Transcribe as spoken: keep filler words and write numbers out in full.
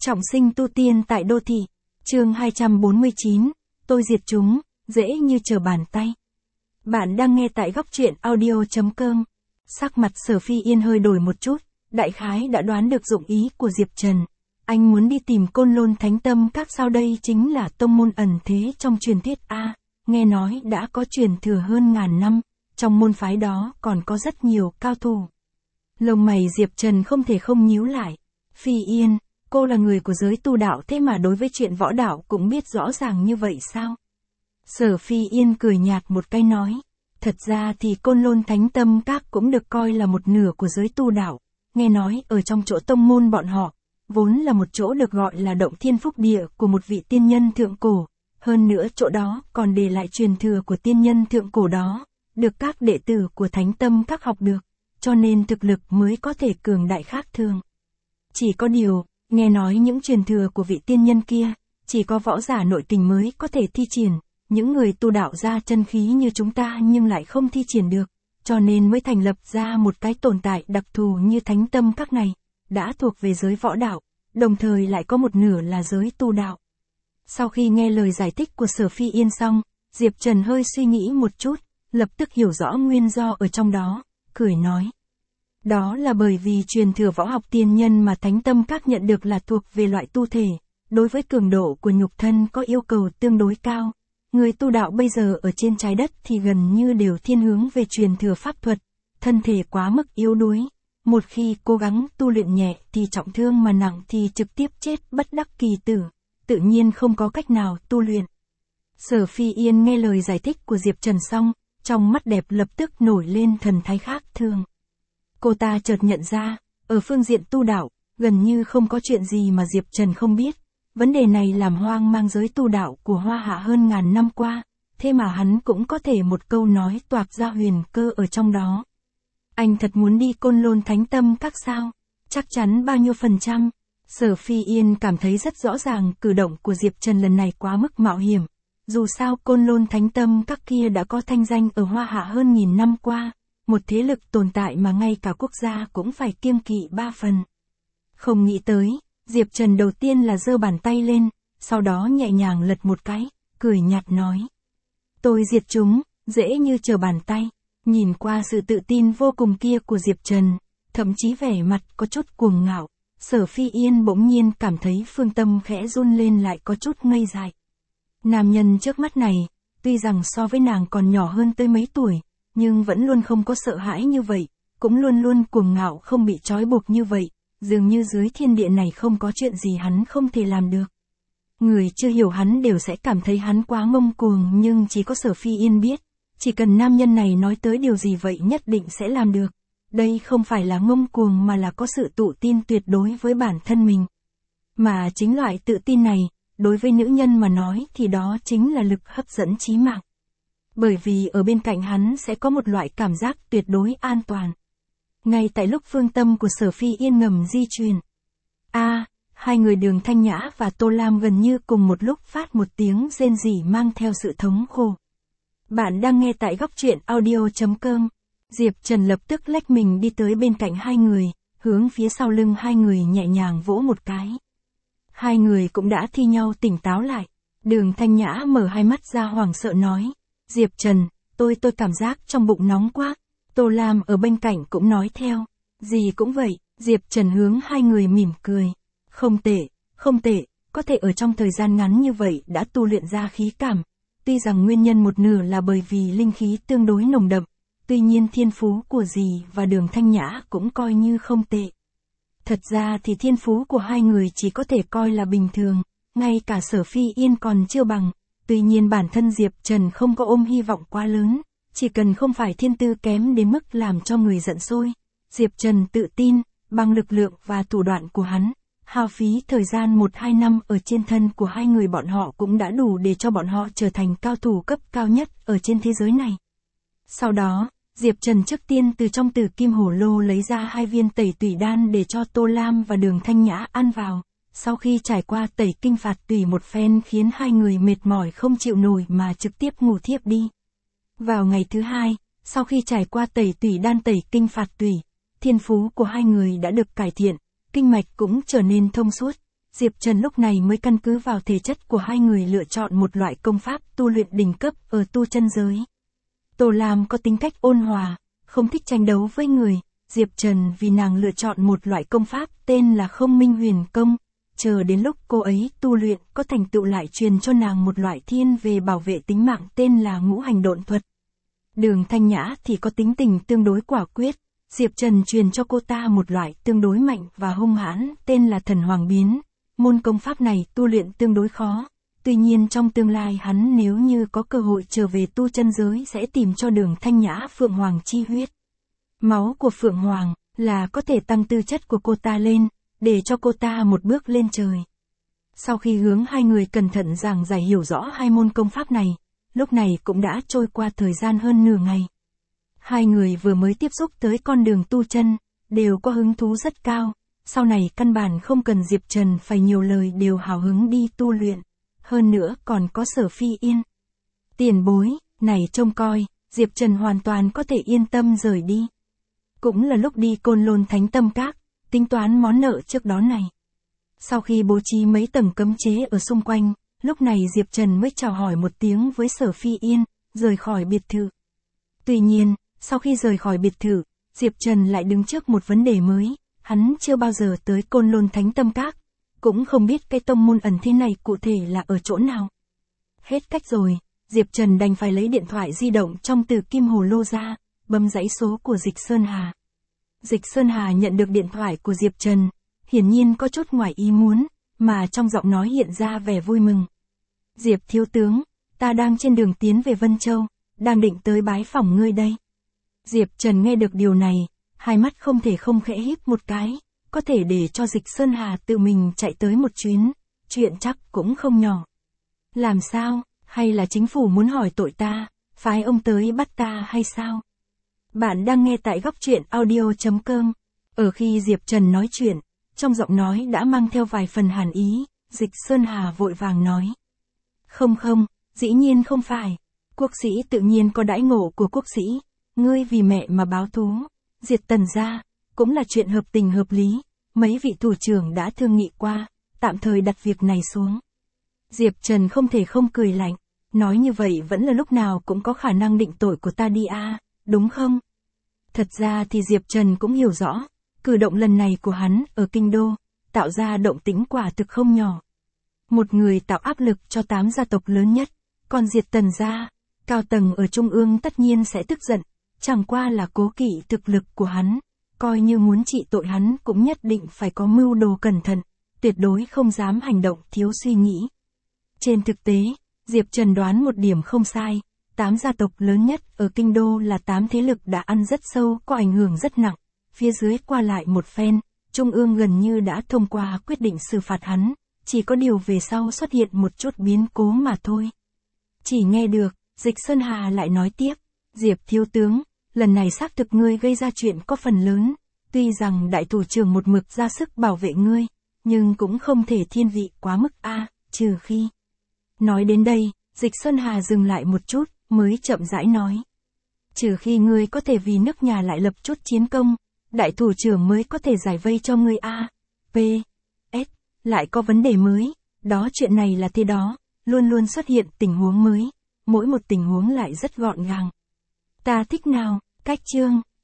Trọng sinh tu tiên tại đô thị. Chương hai trăm bốn mươi chín, tôi diệt chúng, dễ như trở bàn tay. Bạn đang nghe tại góc truyện audio chấm com. Sắc mặt Sở Phi Yên hơi đổi một chút, đại khái đã đoán được dụng ý của Diệp Trần. Anh muốn đi tìm Côn Lôn Thánh Tâm Các sao? Đây chính là tông môn ẩn thế trong truyền thuyết A, nghe nói đã có truyền thừa hơn ngàn năm, trong môn phái đó còn có rất nhiều cao thủ. Lông mày Diệp Trần không thể không nhíu lại. Phi Yên, cô là người của giới tu đạo thế mà đối với chuyện võ đạo cũng biết rõ ràng như vậy sao? Sở Phi Yên cười nhạt một cái nói, thật ra thì Côn Lôn Thánh Tâm Các cũng được coi là một nửa của giới tu đạo, nghe nói ở trong chỗ tông môn bọn họ, vốn là một chỗ được gọi là động thiên phúc địa của một vị tiên nhân thượng cổ, hơn nữa chỗ đó còn để lại truyền thừa của tiên nhân thượng cổ đó, được các đệ tử của Thánh Tâm Các học được, cho nên thực lực mới có thể cường đại khác thường. Chỉ có điều, nghe nói những truyền thừa của vị tiên nhân kia, chỉ có võ giả nội tình mới có thể thi triển, những người tu đạo ra chân khí như chúng ta nhưng lại không thi triển được, cho nên mới thành lập ra một cái tồn tại đặc thù như Thánh Tâm Các này, đã thuộc về giới võ đạo, đồng thời lại có một nửa là giới tu đạo. Sau khi nghe lời giải thích của Sở Phi Yên xong, Diệp Trần hơi suy nghĩ một chút, lập tức hiểu rõ nguyên do ở trong đó, cười nói. Đó là bởi vì truyền thừa võ học tiên nhân mà Thánh Tâm Các nhận được là thuộc về loại tu thể, đối với cường độ của nhục thân có yêu cầu tương đối cao. Người tu đạo bây giờ ở trên trái đất thì gần như đều thiên hướng về truyền thừa pháp thuật, thân thể quá mức yếu đuối. Một khi cố gắng tu luyện nhẹ thì trọng thương mà nặng thì trực tiếp chết bất đắc kỳ tử, tự nhiên không có cách nào tu luyện. Sở Phi Yên nghe lời giải thích của Diệp Trần xong, trong mắt đẹp lập tức nổi lên thần thái khác thường. Cô ta chợt nhận ra, ở phương diện tu đạo, gần như không có chuyện gì mà Diệp Trần không biết. Vấn đề này làm hoang mang giới tu đạo của Hoa Hạ hơn ngàn năm qua, thế mà hắn cũng có thể một câu nói toạc ra huyền cơ ở trong đó. Anh thật muốn đi Côn Lôn Thánh Tâm Các sao? Chắc chắn bao nhiêu phần trăm? Sở Phi Yên cảm thấy rất rõ ràng cử động của Diệp Trần lần này quá mức mạo hiểm. Dù sao Côn Lôn Thánh Tâm Các kia đã có thanh danh ở Hoa Hạ hơn nghìn năm qua, một thế lực tồn tại mà ngay cả quốc gia cũng phải kiêng kỵ ba phần. Không nghĩ tới, Diệp Trần đầu tiên là giơ bàn tay lên, sau đó nhẹ nhàng lật một cái, cười nhạt nói. Tôi diệt chúng, dễ như trở bàn tay. Nhìn qua sự tự tin vô cùng kia của Diệp Trần, thậm chí vẻ mặt có chút cuồng ngạo, Sở Phi Yên bỗng nhiên cảm thấy phương tâm khẽ run lên lại có chút ngây dại. Nam nhân trước mắt này, tuy rằng so với nàng còn nhỏ hơn tới mấy tuổi, nhưng vẫn luôn không có sợ hãi như vậy, cũng luôn luôn cuồng ngạo không bị trói buộc như vậy, dường như dưới thiên địa này không có chuyện gì hắn không thể làm được. Người chưa hiểu hắn đều sẽ cảm thấy hắn quá ngông cuồng, nhưng chỉ có Sở Phi Yên biết, chỉ cần nam nhân này nói tới điều gì vậy nhất định sẽ làm được. Đây không phải là ngông cuồng mà là có sự tự tin tuyệt đối với bản thân mình. Mà chính loại tự tin này, đối với nữ nhân mà nói thì đó chính là lực hấp dẫn chí mạng. Bởi vì ở bên cạnh hắn sẽ có một loại cảm giác tuyệt đối an toàn. Ngay tại lúc phương tâm của Sở Phi Yên ngầm di chuyển. A, à, hai người Đường Thanh Nhã và Tô Lam gần như cùng một lúc phát một tiếng rên rỉ mang theo sự thống khổ. Bạn đang nghe tại góc truyện audio chấm com. Diệp Trần lập tức lách mình đi tới bên cạnh hai người, hướng phía sau lưng hai người nhẹ nhàng vỗ một cái. Hai người cũng đã thi nhau tỉnh táo lại. Đường Thanh Nhã mở hai mắt ra hoảng sợ nói. Diệp Trần, tôi tôi cảm giác trong bụng nóng quá. Tô Lam ở bên cạnh cũng nói theo. Gì cũng vậy, Diệp Trần hướng hai người mỉm cười. Không tệ, không tệ, có thể ở trong thời gian ngắn như vậy đã tu luyện ra khí cảm. Tuy rằng nguyên nhân một nửa là bởi vì linh khí tương đối nồng đậm, tuy nhiên thiên phú của dì và Đường Thanh Nhã cũng coi như không tệ. Thật ra thì thiên phú của hai người chỉ có thể coi là bình thường, ngay cả Sở Phi Yên còn chưa bằng, tuy nhiên bản thân Diệp Trần không có ôm hy vọng quá lớn, chỉ cần không phải thiên tư kém đến mức làm cho người giận sôi. Diệp Trần tự tin, bằng lực lượng và thủ đoạn của hắn, hao phí thời gian một hai năm ở trên thân của hai người bọn họ cũng đã đủ để cho bọn họ trở thành cao thủ cấp cao nhất ở trên thế giới này. Sau đó, Diệp Trần trước tiên từ trong tử kim hổ lô lấy ra hai viên tẩy tủy đan để cho Tô Lam và Đường Thanh Nhã ăn vào. Sau khi trải qua tẩy kinh phạt tủy một phen khiến hai người mệt mỏi không chịu nổi mà trực tiếp ngủ thiếp đi. Vào ngày thứ hai, sau khi trải qua tẩy tủy đan tẩy kinh phạt tủy, thiên phú của hai người đã được cải thiện, kinh mạch cũng trở nên thông suốt. Diệp Trần lúc này mới căn cứ vào thể chất của hai người lựa chọn một loại công pháp tu luyện đỉnh cấp ở tu chân giới. Tô Lam có tính cách ôn hòa, không thích tranh đấu với người, Diệp Trần vì nàng lựa chọn một loại công pháp tên là Không Minh Huyền Công, chờ đến lúc cô ấy tu luyện có thành tựu lại truyền cho nàng một loại thiên về bảo vệ tính mạng tên là Ngũ Hành Độn Thuật. Đường Thanh Nhã thì có tính tình tương đối quả quyết, Diệp Trần truyền cho cô ta một loại tương đối mạnh và hung hãn tên là Thần Hoàng Biến. Môn công pháp này tu luyện tương đối khó, tuy nhiên trong tương lai hắn nếu như có cơ hội trở về tu chân giới sẽ tìm cho Đường Thanh Nhã Phượng Hoàng chi huyết. Máu của Phượng Hoàng là có thể tăng tư chất của cô ta lên, để cho cô ta một bước lên trời. Sau khi hướng hai người cẩn thận giảng giải hiểu rõ hai môn công pháp này, lúc này cũng đã trôi qua thời gian hơn nửa ngày. Hai người vừa mới tiếp xúc tới con đường tu chân, đều có hứng thú rất cao, sau này căn bản không cần Diệp Trần phải nhiều lời đều hào hứng đi tu luyện, hơn nữa còn có Sở Phi Yên. Tiền bối, này trông coi, Diệp Trần hoàn toàn có thể yên tâm rời đi. Cũng là lúc đi Côn Lôn Thánh Tâm Các, tính toán món nợ trước đó này. Sau khi bố trí mấy tầng cấm chế ở xung quanh, lúc này Diệp Trần mới chào hỏi một tiếng với Sở Phi Yên, rời khỏi biệt thự. Tuy nhiên, sau khi rời khỏi biệt thự, Diệp Trần lại đứng trước một vấn đề mới, hắn chưa bao giờ tới Côn Lôn Thánh Tâm Các, cũng không biết cái tông môn ẩn thế này cụ thể là ở chỗ nào. Hết cách rồi, Diệp Trần đành phải lấy điện thoại di động trong Tử Kim Hồ Lô ra, bấm dãy số của Dịch Sơn Hà. Dịch Sơn Hà nhận được điện thoại của Diệp Trần, hiển nhiên có chút ngoài ý muốn, mà trong giọng nói hiện ra vẻ vui mừng. Diệp thiếu tướng, ta đang trên đường tiến về Vân Châu, đang định tới bái phỏng ngươi đây. Diệp Trần nghe được điều này, hai mắt không thể không khẽ híp một cái, có thể để cho Dịch Sơn Hà tự mình chạy tới một chuyến, chuyện chắc cũng không nhỏ. Làm sao, hay là chính phủ muốn hỏi tội ta, phái ông tới bắt ta hay sao? Bạn đang nghe tại góc truyện audio chấm com. Ở khi Diệp Trần nói chuyện, trong giọng nói đã mang theo vài phần hàn ý, Dịch Sơn Hà vội vàng nói. Không không, dĩ nhiên không phải. Quốc sĩ tự nhiên có đãi ngộ của quốc sĩ, ngươi vì mẹ mà báo thú, diệt Tần gia, cũng là chuyện hợp tình hợp lý, mấy vị thủ trưởng đã thương nghị qua, tạm thời đặt việc này xuống. Diệp Trần không thể không cười lạnh, nói như vậy vẫn là lúc nào cũng có khả năng định tội của ta đi a, đúng không? Thật ra thì Diệp Trần cũng hiểu rõ, cử động lần này của hắn ở kinh đô, tạo ra động tĩnh quả thực không nhỏ. Một người tạo áp lực cho tám gia tộc lớn nhất, còn diệt Tần gia, cao tầng ở trung ương tất nhiên sẽ tức giận, chẳng qua là cố kỵ thực lực của hắn, coi như muốn trị tội hắn cũng nhất định phải có mưu đồ cẩn thận, tuyệt đối không dám hành động thiếu suy nghĩ. Trên thực tế, Diệp Trần đoán một điểm không sai, tám gia tộc lớn nhất ở kinh đô là tám thế lực đã ăn rất sâu, có ảnh hưởng rất nặng, phía dưới qua lại một phen, trung ương gần như đã thông qua quyết định xử phạt hắn, chỉ có điều về sau xuất hiện một chút biến cố mà thôi. Chỉ nghe được, Dịch Sơn Hà lại nói tiếp, Diệp thiếu tướng, lần này xác thực ngươi gây ra chuyện có phần lớn, tuy rằng đại thủ trưởng một mực ra sức bảo vệ ngươi, nhưng cũng không thể thiên vị quá mức a, trừ khi. Nói đến đây, Dịch Sơn Hà dừng lại một chút, mới chậm rãi nói. Trừ khi ngươi có thể vì nước nhà lại lập chút chiến công, đại thủ trưởng mới có thể giải vây cho ngươi a. P. S. Lại có vấn đề mới, đó chuyện này là thế đó, luôn luôn xuất hiện tình huống mới, mỗi một tình huống lại rất gọn gàng. Ta thích nào, cách chương.